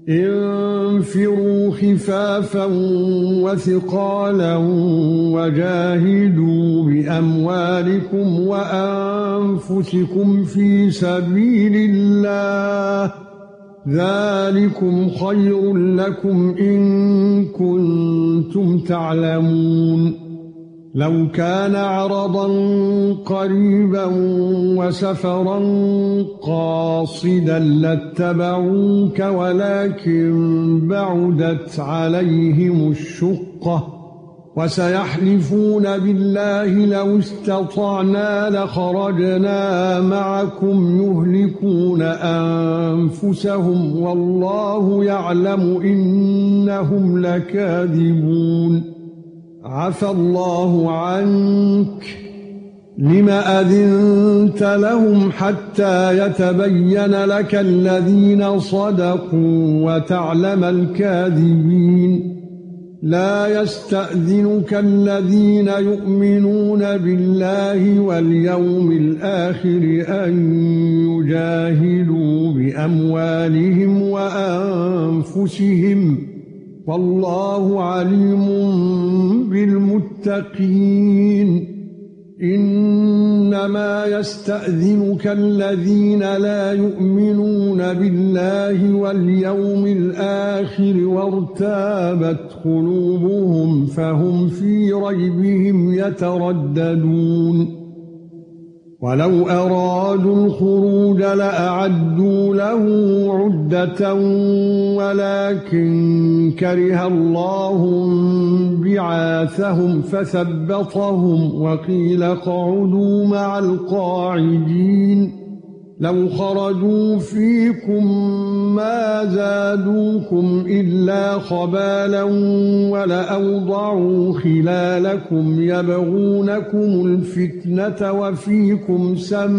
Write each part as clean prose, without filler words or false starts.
انفروا خفافا وثقالا وجاهدوا بأموالكم وأنفسكم في سبيل الله ذلكم خير لكم إن كنتم تعلمون لو كان عرضا قريبا وسفرا قاصدا لاتبعوك ولكن بعدت عليهم الشقة وسيحلفون بالله لو استطعنا لخرجنا معكم يهلكون أنفسهم والله يعلم إنهم لكاذبون عفى الله عنك لم أذنت لهم حتى يتبين لك الذين صدقوا وتعلم الكاذبين لا يستأذنك الذين يؤمنون بالله واليوم الآخر أن يجاهدوا بأموالهم وأنفسهم والله عليم بالمتقين انما يستأذنك الذين لا يؤمنون بالله واليوم الآخر وارتابت قلوبهم فهم في ريبهم يترددون ولو أرادوا الخروج لأعدوا له عدة ولكن كره الله بعاثهم فثبطهم وقيل اقعدوا مع القاعدين لو خرجوا فيكم ما زادوكم إلا خبالا ولأوضعوا خلالكم يبغونكم الفتنة وفيكم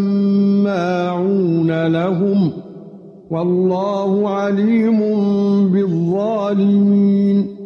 سماعون لهم والله عليم بالظالمين